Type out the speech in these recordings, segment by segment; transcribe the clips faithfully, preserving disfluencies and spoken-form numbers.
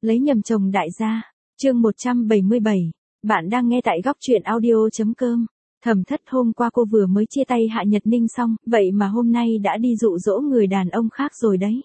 Lấy nhầm chồng đại gia. Chương một trăm bảy mươi bảy. Bạn đang nghe tại góc truyện audio chấm com. Thẩm Thất hôm qua cô vừa mới chia tay Hạ Nhật Ninh xong, vậy mà hôm nay đã đi dụ dỗ người đàn ông khác rồi đấy.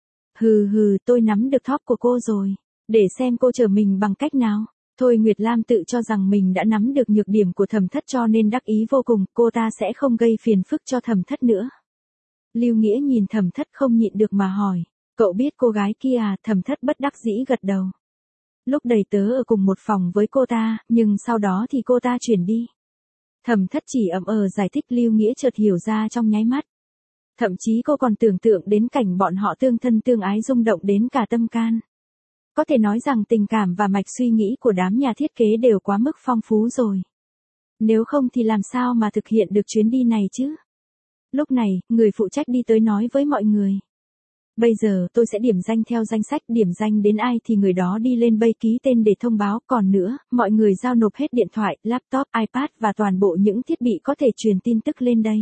Hừ hừ, tôi nắm được thóp của cô rồi. Để xem cô chờ mình bằng cách nào. Thôi Nguyệt Lam tự cho rằng mình đã nắm được nhược điểm của Thẩm Thất cho nên đắc ý vô cùng, cô ta sẽ không gây phiền phức cho Thẩm Thất nữa. Lưu Nghĩa nhìn Thẩm Thất không nhịn được mà hỏi, cậu biết cô gái kia à? Thẩm Thất bất đắc dĩ gật đầu. Lúc đầy tớ ở cùng một phòng với cô ta, nhưng sau đó thì cô ta chuyển đi. Thẩm Thất chỉ ậm ờ giải thích, Lưu Nghĩa chợt hiểu ra trong nháy mắt. Thậm chí cô còn tưởng tượng đến cảnh bọn họ tương thân tương ái rung động đến cả tâm can. Có thể nói rằng tình cảm và mạch suy nghĩ của đám nhà thiết kế đều quá mức phong phú rồi. Nếu không thì làm sao mà thực hiện được chuyến đi này chứ? Lúc này, người phụ trách đi tới nói với mọi người. Bây giờ tôi sẽ điểm danh theo danh sách, điểm danh đến ai thì người đó đi lên bay ký tên để thông báo. Còn nữa, mọi người giao nộp hết điện thoại, laptop, iPad và toàn bộ những thiết bị có thể truyền tin tức lên đây.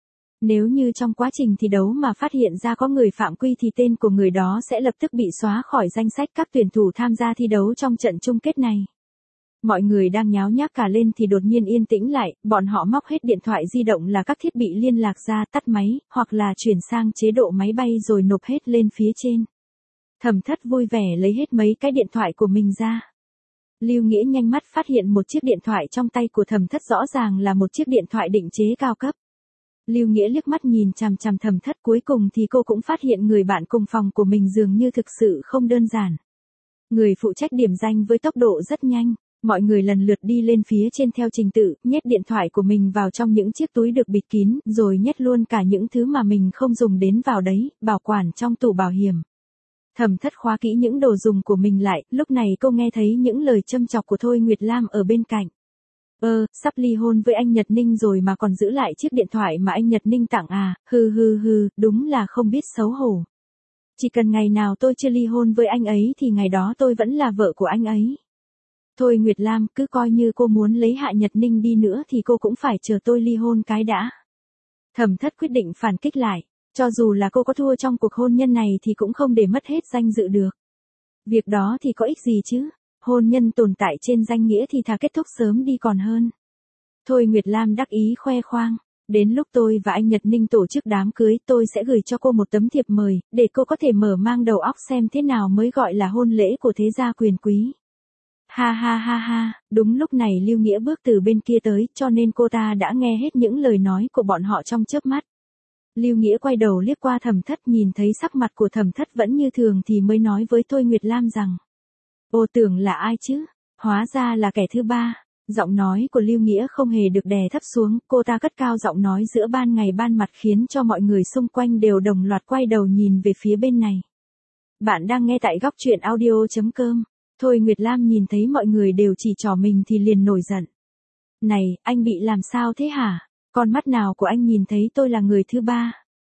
Nếu như trong quá trình thi đấu mà phát hiện ra có người phạm quy thì tên của người đó sẽ lập tức bị xóa khỏi danh sách các tuyển thủ tham gia thi đấu trong trận chung kết này. Mọi người đang nháo nhác cả lên thì đột nhiên yên tĩnh lại, bọn họ móc hết điện thoại di động là các thiết bị liên lạc ra, tắt máy, hoặc là chuyển sang chế độ máy bay rồi nộp hết lên phía trên. Thẩm Thất vui vẻ lấy hết mấy cái điện thoại của mình ra. Lưu Nghĩa nhanh mắt phát hiện một chiếc điện thoại trong tay của Thẩm Thất rõ ràng là một chiếc điện thoại định chế cao cấp. Lưu Nghĩa liếc mắt nhìn chằm chằm Thẩm Thất, cuối cùng thì cô cũng phát hiện người bạn cùng phòng của mình dường như thực sự không đơn giản. Người phụ trách điểm danh với tốc độ rất nhanh. Mọi người lần lượt đi lên phía trên theo trình tự, nhét điện thoại của mình vào trong những chiếc túi được bịt kín, rồi nhét luôn cả những thứ mà mình không dùng đến vào đấy, bảo quản trong tủ bảo hiểm. Thẩm Thất khóa kỹ những đồ dùng của mình lại, lúc này cô nghe thấy những lời châm chọc của Thôi Nguyệt Lam ở bên cạnh. Ơ, sắp ly hôn với anh Nhật Ninh rồi mà còn giữ lại chiếc điện thoại mà anh Nhật Ninh tặng à, hừ hừ hừ, đúng là không biết xấu hổ. Chỉ cần ngày nào tôi chưa ly hôn với anh ấy thì ngày đó tôi vẫn là vợ của anh ấy. Thôi Nguyệt Lam, cứ coi như cô muốn lấy Hạ Nhật Ninh đi nữa thì cô cũng phải chờ tôi ly hôn cái đã. Thẩm Thất quyết định phản kích lại, cho dù là cô có thua trong cuộc hôn nhân này thì cũng không để mất hết danh dự được. Việc đó thì có ích gì chứ, hôn nhân tồn tại trên danh nghĩa thì thà kết thúc sớm đi còn hơn. Thôi Nguyệt Lam đắc ý khoe khoang, đến lúc tôi và anh Nhật Ninh tổ chức đám cưới tôi sẽ gửi cho cô một tấm thiệp mời, để cô có thể mở mang đầu óc xem thế nào mới gọi là hôn lễ của thế gia quyền quý. Ha ha ha ha, đúng lúc này Lưu Nghĩa bước từ bên kia tới, cho nên cô ta đã nghe hết những lời nói của bọn họ trong chớp mắt. Lưu Nghĩa quay đầu liếc qua Thẩm Thất, nhìn thấy sắc mặt của Thẩm Thất vẫn như thường thì mới nói với Thôi Nguyệt Lam rằng: "Ô, tưởng là ai chứ? Hóa ra là kẻ thứ ba." Giọng nói của Lưu Nghĩa không hề được đè thấp xuống, cô ta cất cao giọng nói giữa ban ngày ban mặt khiến cho mọi người xung quanh đều đồng loạt quay đầu nhìn về phía bên này. Bạn đang nghe tại góc truyện audio chấm com. Thôi Nguyệt Lam nhìn thấy mọi người đều chỉ trỏ mình thì liền nổi giận. Này, anh bị làm sao thế hả? Con mắt nào của anh nhìn thấy tôi là người thứ ba?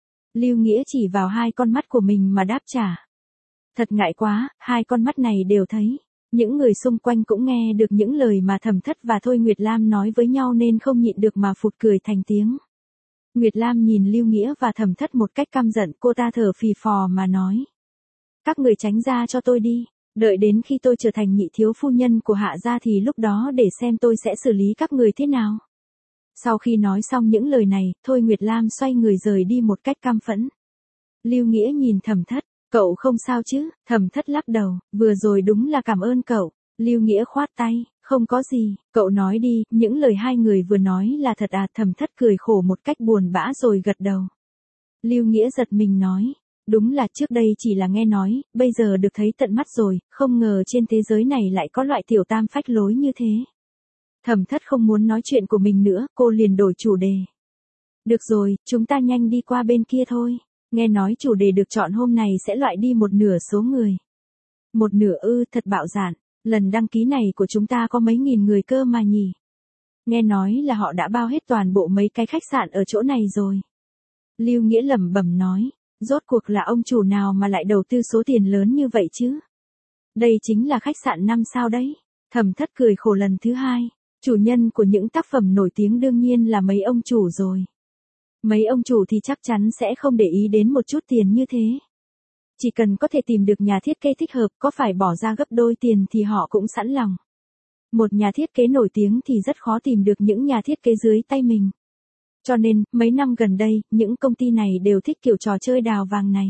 Lưu Nghĩa chỉ vào hai con mắt của mình mà đáp trả. Thật ngại quá, hai con mắt này đều thấy. Những người xung quanh cũng nghe được những lời mà Thẩm Thất và Thôi Nguyệt Lam nói với nhau nên không nhịn được mà phụt cười thành tiếng. Nguyệt Lam nhìn Lưu Nghĩa và Thẩm Thất một cách căm giận, cô ta thở phì phò mà nói: "Các người tránh ra cho tôi đi. Đợi đến khi tôi trở thành nhị thiếu phu nhân của Hạ gia thì lúc đó để xem tôi sẽ xử lý các người thế nào." Sau khi nói xong những lời này, Thôi Nguyệt Lam xoay người rời đi một cách căm phẫn. Lưu Nghĩa nhìn Thẩm Thất, "Cậu không sao chứ?" Thẩm Thất lắc đầu, "Vừa rồi đúng là cảm ơn cậu." Lưu Nghĩa khoát tay, "Không có gì, cậu nói đi, những lời hai người vừa nói là thật à?" Thẩm Thất cười khổ một cách buồn bã rồi gật đầu. Lưu Nghĩa giật mình nói: "Đúng là trước đây chỉ là nghe nói, bây giờ được thấy tận mắt rồi, không ngờ trên thế giới này lại có loại tiểu tam phách lối như thế." Thẩm Thất không muốn nói chuyện của mình nữa, cô liền đổi chủ đề. "Được rồi, chúng ta nhanh đi qua bên kia thôi. Nghe nói chủ đề được chọn hôm này sẽ loại đi một nửa số người." "Một nửa ư, thật bạo dạn, lần đăng ký này của chúng ta có mấy nghìn người cơ mà nhỉ? Nghe nói là họ đã bao hết toàn bộ mấy cái khách sạn ở chỗ này rồi." Lưu Nghĩa lẩm bẩm nói. Rốt cuộc là ông chủ nào mà lại đầu tư số tiền lớn như vậy chứ? Đây chính là khách sạn năm sao đấy. Thẩm Thất cười khổ lần thứ hai. Chủ nhân của những tác phẩm nổi tiếng đương nhiên là mấy ông chủ rồi. Mấy ông chủ thì chắc chắn sẽ không để ý đến một chút tiền như thế. Chỉ cần có thể tìm được nhà thiết kế thích hợp, có phải bỏ ra gấp đôi tiền thì họ cũng sẵn lòng. Một nhà thiết kế nổi tiếng thì rất khó tìm được những nhà thiết kế dưới tay mình. Cho nên, mấy năm gần đây, những công ty này đều thích kiểu trò chơi đào vàng này.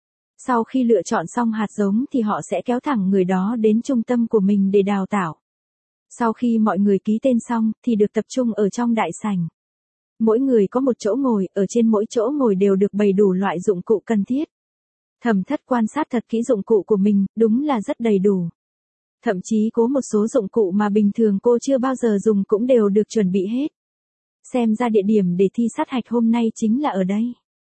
Sau khi lựa chọn xong hạt giống thì họ sẽ kéo thẳng người đó đến trung tâm của mình để đào tạo. Sau khi mọi người ký tên xong, thì được tập trung ở trong đại sảnh. Mỗi người có một chỗ ngồi, ở trên mỗi chỗ ngồi đều được bày đủ loại dụng cụ cần thiết. Thẩm Thất quan sát thật kỹ dụng cụ của mình, đúng là rất đầy đủ. Thậm chí có một số dụng cụ mà bình thường cô chưa bao giờ dùng cũng đều được chuẩn bị hết. Xem ra địa điểm để thi sát hạch hôm nay chính là ở đây.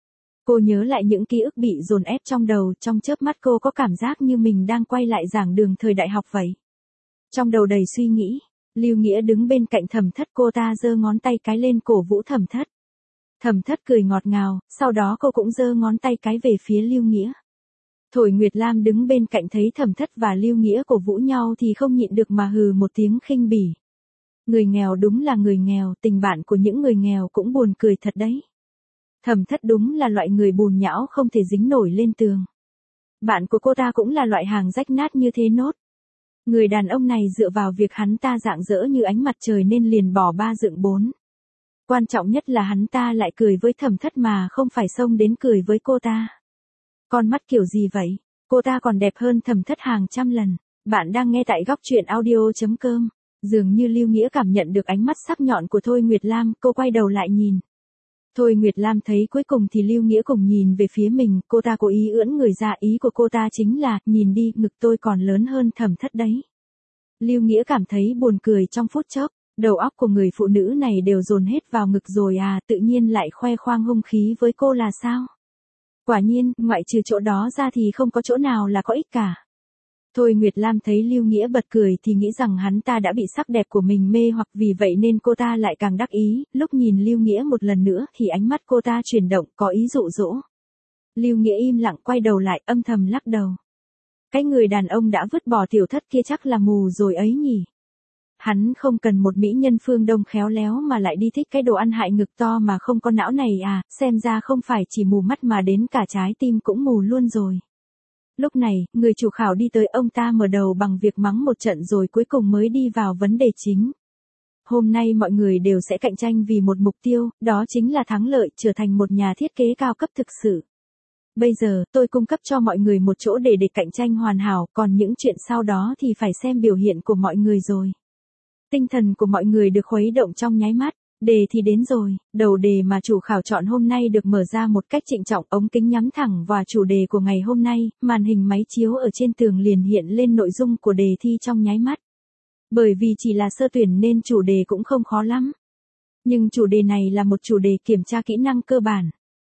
Cô nhớ lại những ký ức bị dồn ép trong đầu, trong chớp mắt cô có cảm giác như mình đang quay lại giảng đường thời đại học vậy. Trong đầu đầy suy nghĩ, Lưu Nghĩa đứng bên cạnh Thẩm Thất, cô ta giơ ngón tay cái lên cổ vũ Thẩm Thất. Thẩm Thất cười ngọt ngào, sau đó cô cũng giơ ngón tay cái về phía Lưu Nghĩa. Thôi Nguyệt Lam đứng bên cạnh thấy Thẩm Thất và Lưu Nghĩa cổ vũ nhau thì không nhịn được mà hừ một tiếng khinh bỉ. Người nghèo đúng là người nghèo, tình bạn của những người nghèo cũng buồn cười thật đấy. Thẩm Thất đúng là loại người bùn nhão không thể dính nổi lên tường. Bạn của cô ta cũng là loại hàng rách nát như thế nốt. Người đàn ông này dựa vào việc hắn ta rạng rỡ như ánh mặt trời nên liền bỏ ba dựng bốn. Quan trọng nhất là hắn ta lại cười với Thẩm Thất mà không phải xông đến cười với cô ta. Con mắt kiểu gì vậy? Cô ta còn đẹp hơn Thẩm Thất hàng trăm lần. Bạn đang nghe tại góc truyện audio chấm com. Dường như Lưu Nghĩa cảm nhận được ánh mắt sắc nhọn của Thôi Nguyệt Lam, cô quay đầu lại nhìn. Thôi Nguyệt Lam thấy cuối cùng thì Lưu Nghĩa cùng nhìn về phía mình, cô ta cố ý ưỡn người ra, ý của cô ta chính là, nhìn đi, ngực tôi còn lớn hơn Thẩm Thất đấy. Lưu Nghĩa cảm thấy buồn cười trong phút chốc, đầu óc của người phụ nữ này đều dồn hết vào ngực rồi à, tự nhiên lại khoe khoang hung khí với cô là sao? Quả nhiên, ngoại trừ chỗ đó ra thì không có chỗ nào là có ích cả. Thôi Nguyệt Lam thấy Lưu Nghĩa bật cười thì nghĩ rằng hắn ta đã bị sắc đẹp của mình mê hoặc, vì vậy nên cô ta lại càng đắc ý, lúc nhìn Lưu Nghĩa một lần nữa thì ánh mắt cô ta chuyển động, có ý dụ dỗ. Lưu Nghĩa im lặng quay đầu lại, âm thầm lắc đầu. Cái người đàn ông đã vứt bỏ Tiểu Thất kia chắc là mù rồi ấy nhỉ. Hắn không cần một mỹ nhân phương Đông khéo léo mà lại đi thích cái đồ ăn hại ngực to mà không có não này à, xem ra không phải chỉ mù mắt mà đến cả trái tim cũng mù luôn rồi. Lúc này, người chủ khảo đi tới, ông ta mở đầu bằng việc mắng một trận rồi cuối cùng mới đi vào vấn đề chính. Hôm nay mọi người đều sẽ cạnh tranh vì một mục tiêu, đó chính là thắng lợi, trở thành một nhà thiết kế cao cấp thực sự. Bây giờ, tôi cung cấp cho mọi người một chỗ để để cạnh tranh hoàn hảo, còn những chuyện sau đó thì phải xem biểu hiện của mọi người rồi. Tinh thần của mọi người được khuấy động trong nháy mắt. Đề thì đến rồi, đầu đề mà chủ khảo chọn hôm nay được mở ra một cách trịnh trọng, ống kính nhắm thẳng vào chủ đề của ngày hôm nay, màn hình máy chiếu ở trên tường liền hiện lên nội dung của đề thi trong nháy mắt. Bởi vì chỉ là sơ tuyển nên chủ đề cũng không khó lắm. Nhưng chủ đề này là một chủ đề kiểm tra kỹ năng cơ bản.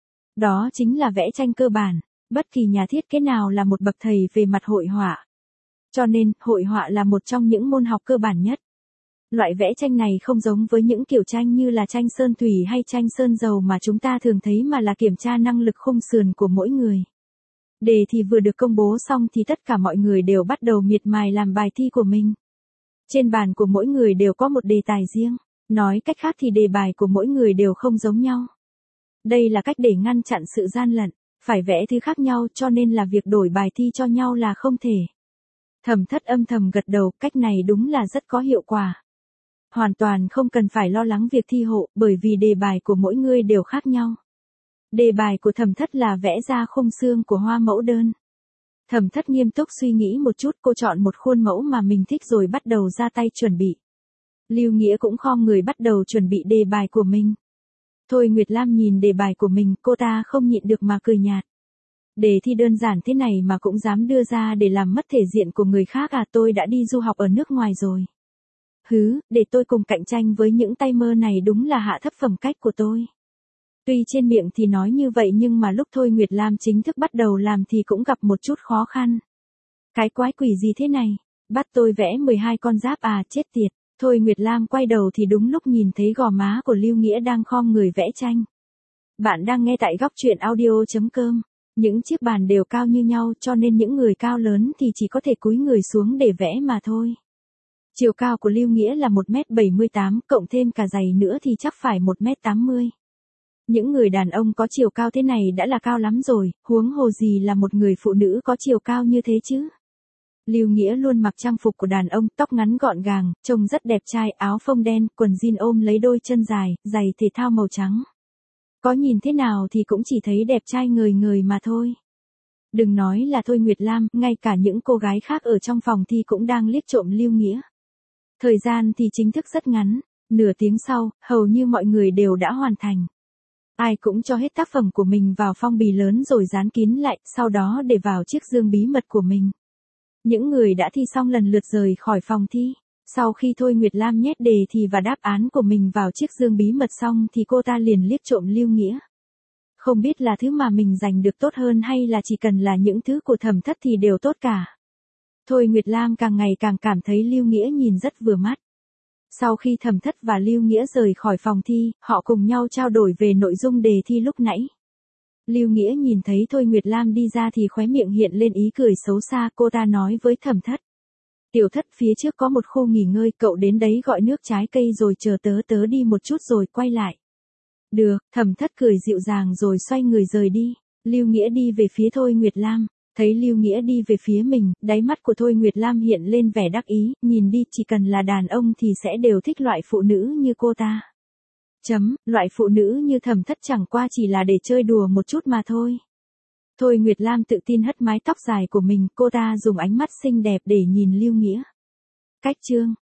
Đó chính là vẽ tranh cơ bản, bất kỳ nhà thiết kế nào là một bậc thầy về mặt hội họa. Cho nên, hội họa là một trong những môn học cơ bản nhất. Loại vẽ tranh này không giống với những kiểu tranh như là tranh sơn thủy hay tranh sơn dầu mà chúng ta thường thấy, mà là kiểm tra năng lực khung sườn của mỗi người. Đề thì vừa được công bố xong thì tất cả mọi người đều bắt đầu miệt mài làm bài thi của mình. Trên bàn của mỗi người đều có một đề tài riêng, nói cách khác thì đề bài của mỗi người đều không giống nhau. Đây là cách để ngăn chặn sự gian lận, phải vẽ thứ khác nhau cho nên là việc đổi bài thi cho nhau là không thể. Thẩm Thất âm thầm gật đầu, cách này đúng là rất có hiệu quả. Hoàn toàn không cần phải lo lắng việc thi hộ, bởi vì đề bài của mỗi người đều khác nhau. Đề bài của Thẩm Thất là vẽ ra khung xương của hoa mẫu đơn. Thẩm Thất nghiêm túc suy nghĩ một chút, cô chọn một khuôn mẫu mà mình thích rồi bắt đầu ra tay chuẩn bị. Lưu Nghĩa cũng khom người bắt đầu chuẩn bị đề bài của mình. Thôi Nguyệt Lam nhìn đề bài của mình, cô ta không nhịn được mà cười nhạt. Đề thi đơn giản thế này mà cũng dám đưa ra để làm mất thể diện của người khác à, tôi đã đi du học ở nước ngoài rồi. Hứ, để tôi cùng cạnh tranh với những tay mơ này đúng là hạ thấp phẩm cách của tôi. Tuy trên miệng thì nói như vậy nhưng mà lúc Thôi Nguyệt Lam chính thức bắt đầu làm thì cũng gặp một chút khó khăn. Cái quái quỷ gì thế này? Bắt tôi vẽ mười hai con giáp à, chết tiệt. Thôi Nguyệt Lam quay đầu thì đúng lúc nhìn thấy gò má của Lưu Nghĩa đang khom người vẽ tranh. Bạn đang nghe tại góc truyện audio chấm com. Những chiếc bàn đều cao như nhau cho nên những người cao lớn thì chỉ có thể cúi người xuống để vẽ mà thôi. Chiều cao của Lưu Nghĩa là một mét bảy mươi tám, cộng thêm cả giày nữa thì chắc phải một mét tám mươi. Những người đàn ông có chiều cao thế này đã là cao lắm rồi, huống hồ gì là một người phụ nữ có chiều cao như thế chứ. Lưu Nghĩa luôn mặc trang phục của đàn ông, tóc ngắn gọn gàng, trông rất đẹp trai, áo phông đen, quần jean ôm lấy đôi chân dài, giày thể thao màu trắng. Có nhìn thế nào thì cũng chỉ thấy đẹp trai ngời ngời mà thôi. Đừng nói là Thôi Nguyệt Lam, ngay cả những cô gái khác ở trong phòng thi cũng đang liếc trộm Lưu Nghĩa. Thời gian thì chính thức rất ngắn, nửa tiếng sau, hầu như mọi người đều đã hoàn thành. Ai cũng cho hết tác phẩm của mình vào phong bì lớn rồi dán kín lại, sau đó để vào chiếc dương bí mật của mình. Những người đã thi xong lần lượt rời khỏi phòng thi. Sau khi Thôi Nguyệt Lam nhét đề thi và đáp án của mình vào chiếc dương bí mật xong thì cô ta liền liếc trộm Lưu Nghĩa. Không biết là thứ mà mình giành được tốt hơn hay là chỉ cần là những thứ của Thẩm Thất thì đều tốt cả. Thôi Nguyệt Lam càng ngày càng cảm thấy Lưu Nghĩa nhìn rất vừa mắt. Sau khi Thẩm Thất và Lưu Nghĩa rời khỏi phòng thi, họ cùng nhau trao đổi về nội dung đề thi lúc nãy. Lưu Nghĩa nhìn thấy Thôi Nguyệt Lam đi ra thì khóe miệng hiện lên ý cười xấu xa, cô ta nói với Thẩm Thất. Tiểu Thất, phía trước có một khu nghỉ ngơi, cậu đến đấy gọi nước trái cây rồi chờ tớ tớ đi một chút rồi quay lại. Được, Thẩm Thất cười dịu dàng rồi xoay người rời đi. Lưu Nghĩa đi về phía Thôi Nguyệt Lam. Thấy Lưu Nghĩa đi về phía mình, đáy mắt của Thôi Nguyệt Lam hiện lên vẻ đắc ý, nhìn đi, chỉ cần là đàn ông thì sẽ đều thích loại phụ nữ như cô ta. Chấm, loại phụ nữ như Thẩm Thất chẳng qua chỉ là để chơi đùa một chút mà thôi. Thôi Nguyệt Lam tự tin hất mái tóc dài của mình, cô ta dùng ánh mắt xinh đẹp để nhìn Lưu Nghĩa. Cách chương